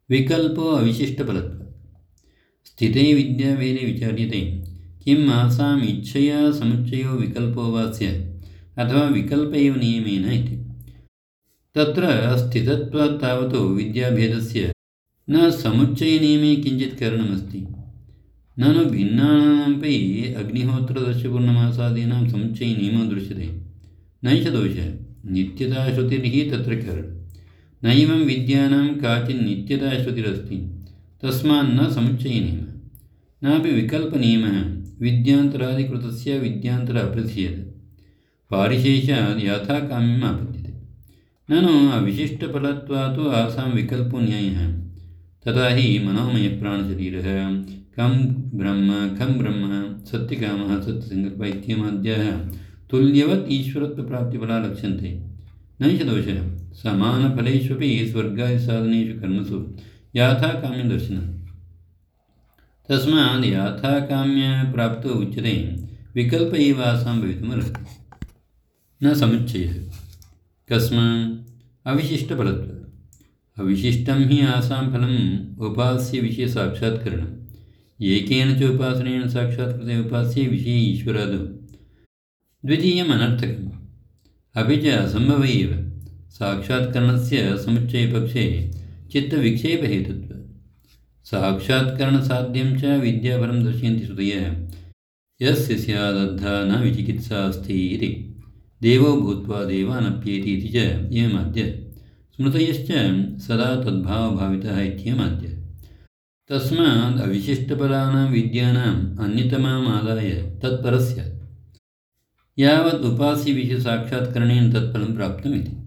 विकल्पो अविशिष्टफलत्वात्। स्थिते विद्याभेदे विचार्यते किम् आसाम् इच्छया समुच्चयो विकल्पो वा स्यात् अथवा विकल्प एव नियमेन इति। तत्र स्थितत्वात् तावत् विद्याभेदस्य न समुच्चयनियमे किञ्चित् कारणमस्ति। ननु भिन्नानामपि अग्निहोत्रदर्शपूर्णमासादीनां समुच्चयनियमो दृश्यते। नैष दोषः, नित्यताश्रुतिर्हि तत्र कारणं। नैवं विद्यानां काचित् नित्यताश्रुतिरस्ति, तस्मान्न समुच्चयनियमः नापि विकल्पनियमः विद्यान्तरादिकृतस्य विद्यान्तर अप्रतिषेधः पारिशेषात् यथाकाम्यम् आपद्यते। ननु अविशिष्टफलत्वात् आसां विकल्पो न्यायः। तथा हि मनोमयप्राणशरीरः खं ब्रह्म सत्यकामः सत्यसङ्कल्पः इत्येमाद्याः तुल्यवत् ईश्वरत्वप्राप्तिफला लक्ष्यन्ते। नैष दोषः, समानफलेष्वपि स्वर्गादिसाधनेषु कर्मसु याथाकाम्यदर्शनं। तस्मात् याथाकाम्यप्राप्तो उच्यते विकल्प एव आसां भवितुमर्हति, न समुच्चयः। कस्मात्? अविशिष्टफलत्वात्। अविशिष्टं हि आसां फलम् उपास्यविषयसाक्षात्करणम्। एकेन च उपासनेन साक्षात्कृते उपास्ये विषये ईश्वरादौ। द्वितीयम् अनर्थकम्, अपि च असम्भव एव। साक्षात्करणस्य समुच्चयपक्षे चित्तविक्षेपहेतुत्वात्। साक्षात्करणसाध्यं च विद्याफलं दर्शयन्ति श्रुतयः। यस्य स्यादद्धा न विचिकित्सा अस्ति इति। देवो भूत्वा देवानप्येति इति च एवमाद्य। स्मृतयश्च सदा तद्भावभावितः इत्येमाद्य। तस्मात् अविशिष्टफलानां विद्यानाम् अन्यतमाम् आदाय तत्परः स्यात्। यावत् उपास्यविषयसाक्षात्करणेन तत्फलं प्राप्तमिति।